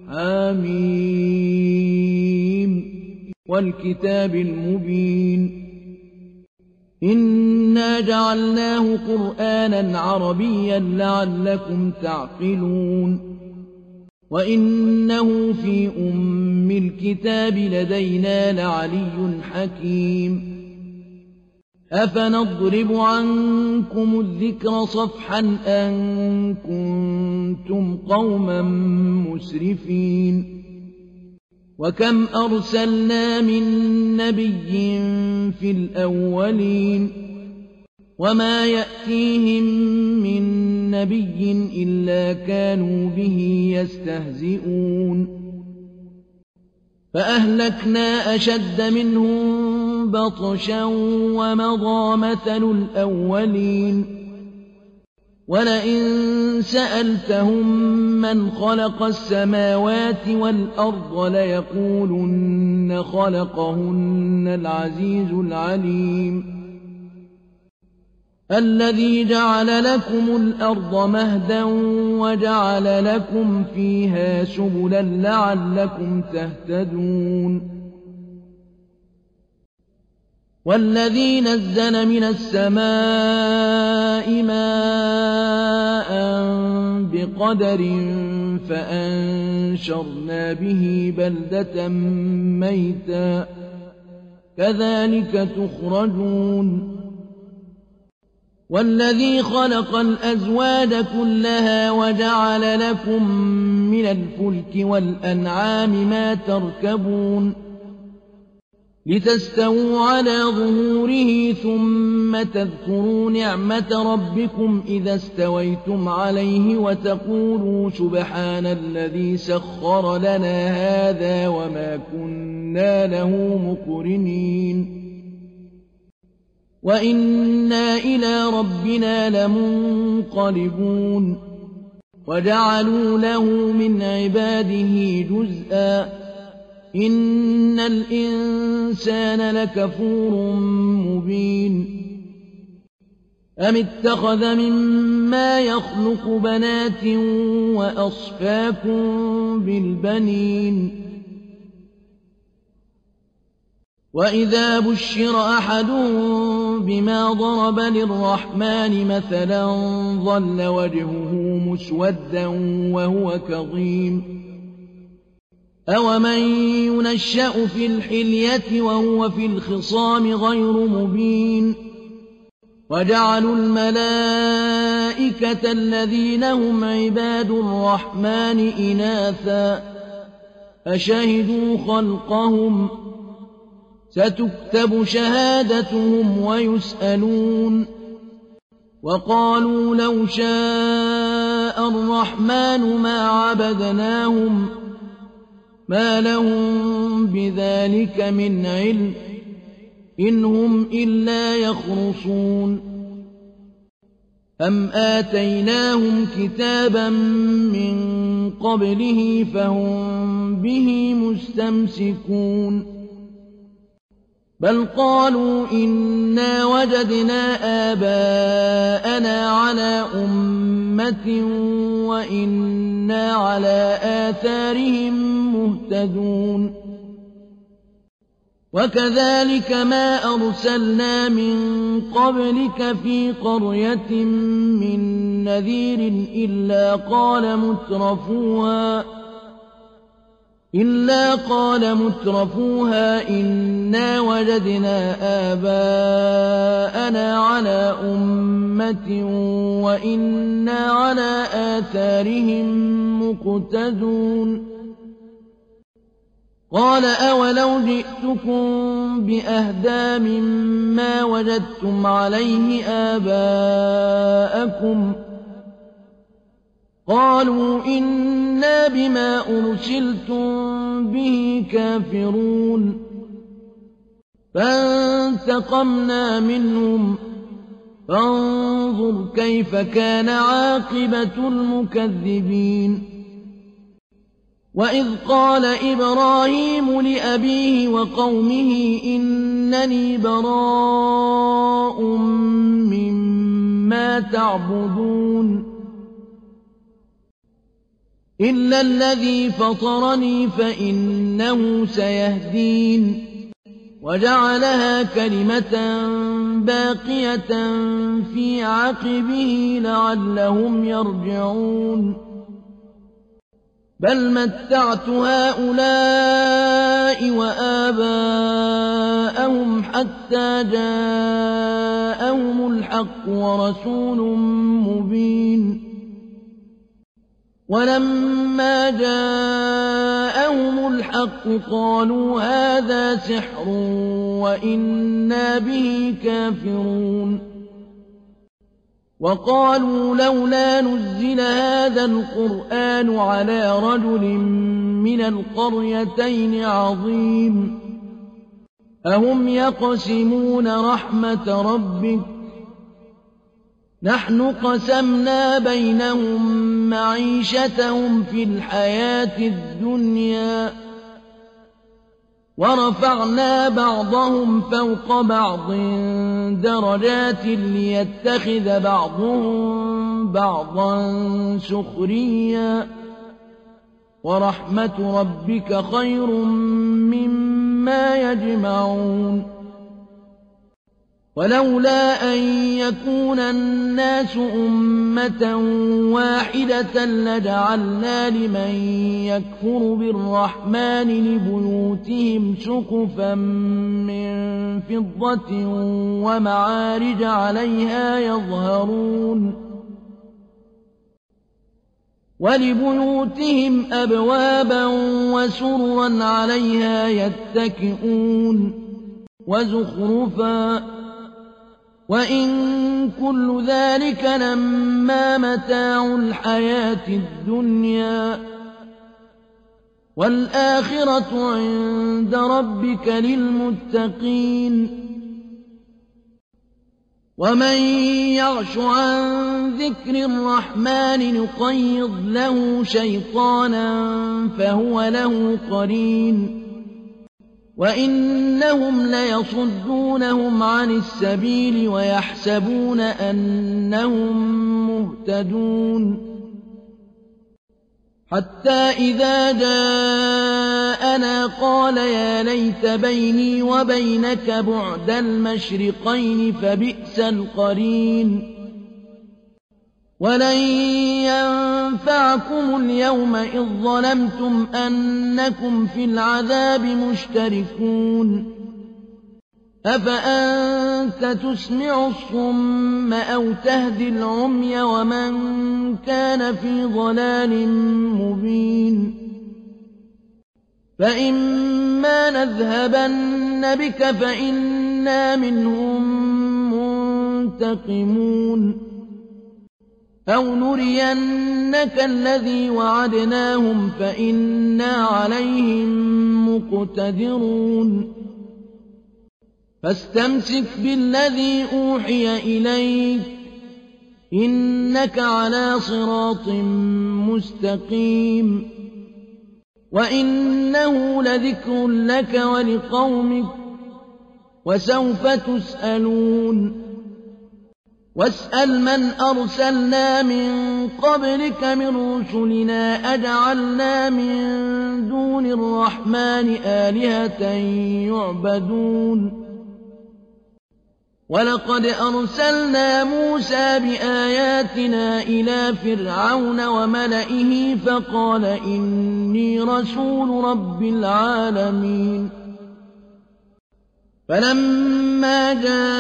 حميم والكتاب المبين إنا جعلناه قرآنا عربيا لعلكم تعقلون وإنه في أم الكتاب لدينا لعلي حكيم أفنضرب عنكم الذكر صفحا أن كنتم قوما مسرفين وكم أرسلنا من نبي في الأولين وما يأتيهم من نبي إلا كانوا به يستهزئون فأهلكنا أشد منهم بطشا ومضى مثل الأولين ولئن سألتهم من خلق السماوات والأرض ليقولن خلقهن العزيز العليم الذي جعل لكم الأرض مهدا وجعل لكم فيها سبلا لعلكم تهتدون والذي نزل من السماء ماء بقدر فأنشرنا به بلدة ميتا كذلك تخرجون والذي خلق الأزواج كلها وجعل لكم من الفلك والأنعام ما تركبون لتستووا على ظهوره ثم تذكروا نعمة ربكم إذا استويتم عليه وتقولوا سبحان الذي سخر لنا هذا وما كنا له مقرنين وإنا إلى ربنا لمنقلبون وجعلوا له من عباده جزءا إن الإنسان لكفور مبين أم اتخذ مما يخلق بنات وأصفاكم بالبنين وإذا بشر أحدهم بما ضرب للرحمن مثلا ظل وجهه مسودا وهو كظيم أومن ينشأ في الحلية وهو في الخصام غير مبين وجعلوا الملائكة الذين هم عباد الرحمن إناثا أشهدوا خلقهم ستكتب شهادتهم ويسألون وقالوا لو شاء الرحمن ما عبدناهم ما لهم بذلك من علم إن هم إلا يخرصون أم آتيناهم كتابا من قبله فهم به مستمسكون بل قالوا إنا وجدنا آباءنا على أمة وإنا على آثارهم مهتدون وكذلك ما أرسلنا من قبلك في قرية من نذير إلا قال مترفوها إنا وجدنا آباءنا على أمة وإنا على آثارهم مقتدون قال أولو جئتكم بأهدى مما وجدتم عليه آباءكم قالوا إنا بما أرسلتم به كافرون فانتقمنا منهم فانظر كيف كان عاقبة المكذبين وإذ قال إبراهيم لأبيه وقومه إنني براء مما تعبدون إلا الذي فطرني فإنه سيهدين وجعلها كلمة باقية في عقبه لعلهم يرجعون بل متعت هؤلاء وآباءهم حتى جاءهم الحق ورسول مبين ولما جاءهم الحق قالوا هذا سحر وإنا به كافرون وقالوا لولا نزل هذا القرآن على رجل من القريتين عظيم أهم يقسمون رحمة ربك نحن قسمنا بينهم معيشتهم في الحياة الدنيا ورفعنا بعضهم فوق بعض درجات ليتخذ بعضهم بعضا سخريا ورحمة ربك خير مما يجمعون ولولا أن يكون الناس أمة واحدة لجعلنا لمن يكفر بالرحمن لبيوتهم سقفا من فضة ومعارج عليها يظهرون ولبيوتهم أبوابا وسررا عليها يتكئون وزخرفا وإن كل ذلك لما متاع الحياة الدنيا والآخرة عند ربك للمتقين ومن يعش عن ذكر الرحمن نقيض له شيطانا فهو له قرين وإنهم ليصدونهم عن السبيل ويحسبون أنهم مهتدون حتى إذا جاءنا قال يا ليت بيني وبينك بعد المشرقين فبئس القرين ولن ينفعكم اليوم إذ ظلمتم أنكم في العذاب مشتركون أفأنت تسمع الصم أو تهدي العمي ومن كان في ضلال مبين فإما نذهبن بك فإنا منهم منتقمون أو نرينك الذي وعدناهم فإنا عليهم مقتدرون فاستمسك بالذي أوحي إليك إنك على صراط مستقيم وإنه لذكر لك ولقومك وسوف تسألون واسأل من أرسلنا من قبلك من رسلنا أجعلنا من دون الرحمن آلهة يعبدون ولقد أرسلنا موسى بآياتنا إلى فرعون وملئه فقال إني رسول رب العالمين فلما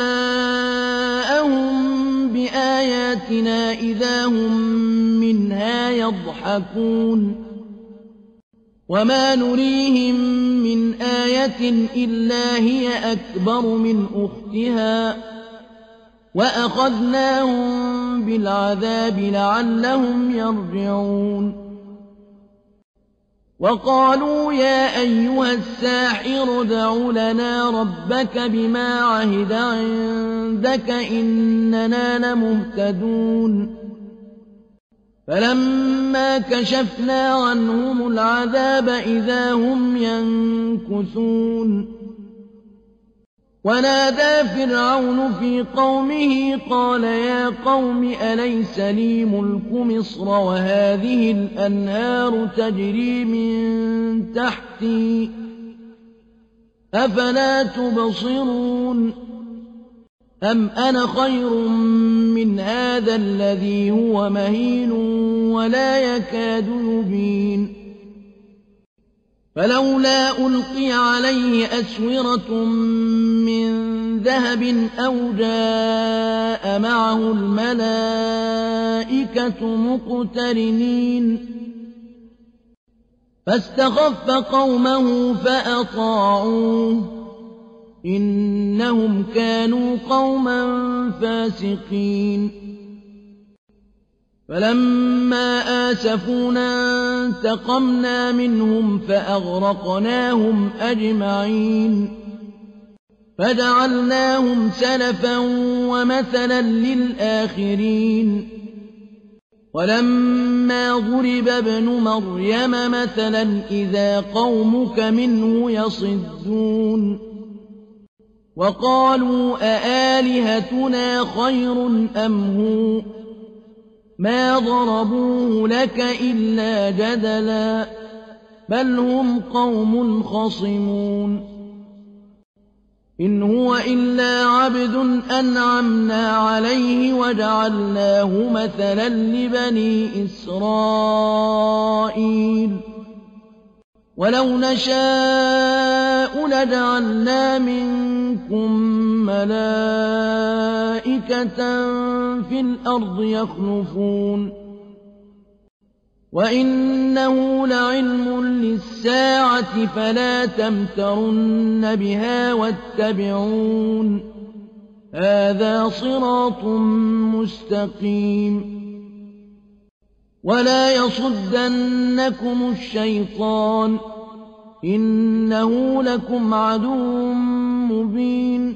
جاءهم بآياتنا إذا هم منها يضحكون وما نريهم من آية إلا هي أكبر من أختها وأخذناهم بالعذاب لعلهم يرجعون وقالوا يا أيها الساحر ادع لنا ربك بما عهد عندك إننا لمهتدون فلما كشفنا عنهم العذاب إذا هم ينكثون ونادى فرعون في قومه قال يا قوم أليس لي ملك مصر وهذه الأنهار تجري من تحتي أفلا تبصرون أم أنا خير من هذا الذي هو مهين ولا يكاد يبين فلولا ألقي عليه أسورة من ذهب أو جاء معه الملائكة مقترنين فاستخف قومه فأطاعوه إنهم كانوا قوما فاسقين فلما آسفونا انتقمنا منهم فأغرقناهم أجمعين فجعلناهم سلفا ومثلا للآخرين ولما ضرب ابن مريم مثلا إذا قومك منه يصدون وقالوا أآلهتنا خير أم هو ما ضربوه لك إلا جدلا بل هم قوم خصمون إن هو إلا عبد أنعمنا عليه وجعلناه مثلا لبني إسرائيل ولو نشاء لجعلنا منكم ملائكة في الأرض يخلفون وإنه لعلم للساعة فلا تمترن بها واتبعون هذا صراط مستقيم ولا يصدنكم الشيطان إنه لكم عدو مبين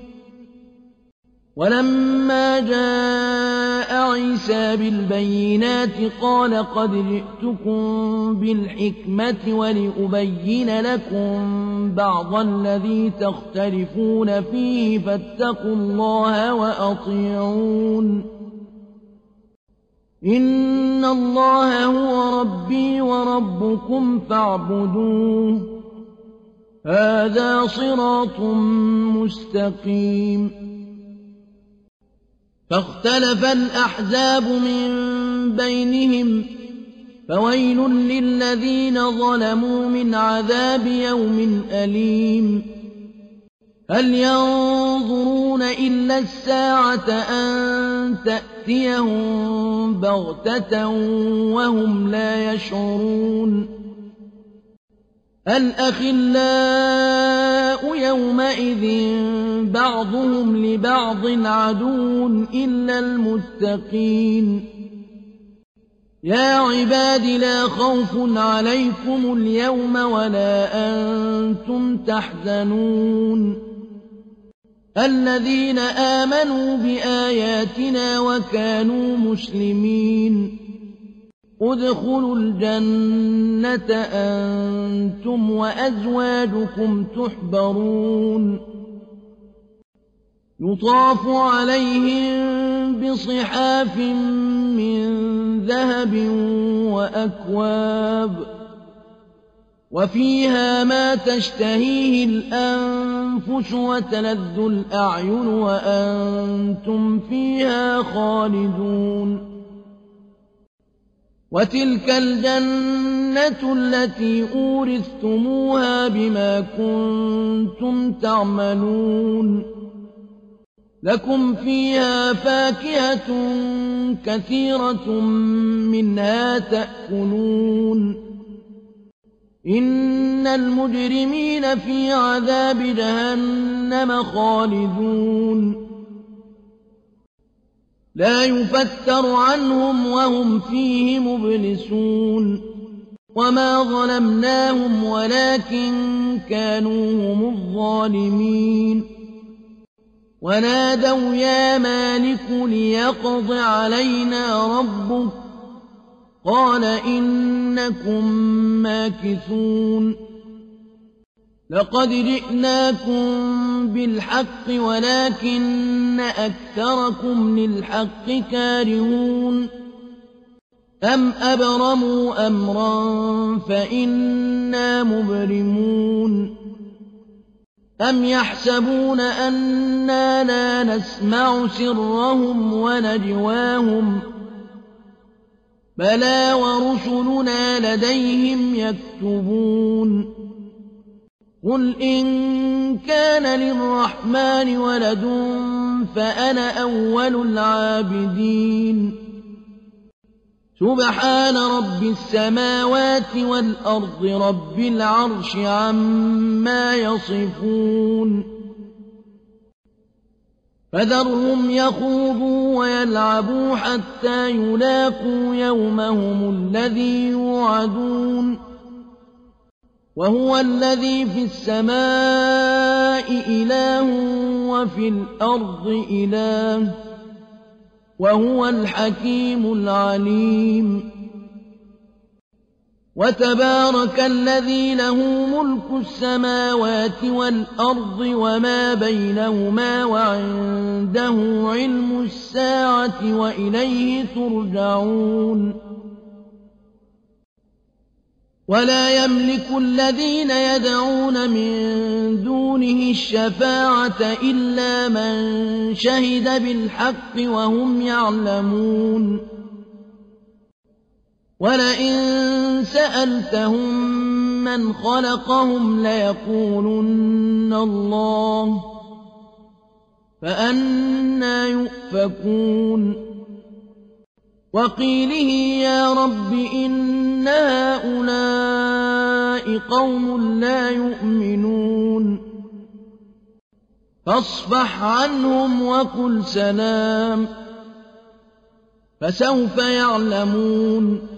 ولما جاء عيسى بالبينات قال قد جئتكم بالحكمة ولأبين لكم بعض الذي تختلفون فيه فاتقوا الله وأطيعون إن الله هو ربي وربكم فاعبدوه هذا صراط مستقيم فاختلف الأحزاب من بينهم فويل للذين ظلموا من عذاب يوم أليم هل ينظرون إلا الساعة أن تأتيهم بغتة وهم لا يشعرون الأخلاء يومئذ بعضهم لبعض عدو إلا المتقين يا عباد لا خوف عليكم اليوم ولا أنتم تحزنون الذين آمنوا بآياتنا وكانوا مسلمين ادخلوا الجنة أنتم وأزواجكم تحبرون يطاف عليهم بصحاف من ذهب وأكواب وفيها ما تشتهيه الأنفس وتلذ الأعين وأنتم فيها خالدون وتلك الجنة التي أورثتموها بما كنتم تعملون لكم فيها فاكهة كثيرة منها تأكلون إن المجرمين في عذاب جهنم خالدون لا يفتر عنهم وهم فيه مبلسون وما ظلمناهم ولكن كانوا هم الظالمين ونادوا يا مالك ليقض علينا ربك قال إنكم ماكثون لقد جئناكم بالحق ولكن أكثركم للحق كارهون أم أبرموا أمرا فإنا مبرمون أم يحسبون أنا لا نسمع سرهم ونجواهم بلى ورسلنا لديهم يكتبون قل إن كان للرحمن ولد فأنا أول العابدين سبحان رب السماوات والأرض رب العرش عما يصفون فذرهم يخوضوا ويلعبوا حتى يلاقوا يومهم الذي يوعدون وهو الذي في السماء إله وفي الأرض إله وهو الحكيم العليم وتبارك الذي له ملك السماوات والأرض وما بينهما وعنده علم الساعة وإليه ترجعون ولا يملك الذين يدعون من دونه الشفاعة إلا من شهد بالحق وهم يعلمون ولئن سألتهم من خلقهم ليقولن الله فأنى يؤفكون وقيله يا رب إن هؤلاء قوم لا يؤمنون فاصفح عنهم وقل سلام فسوف يعلمون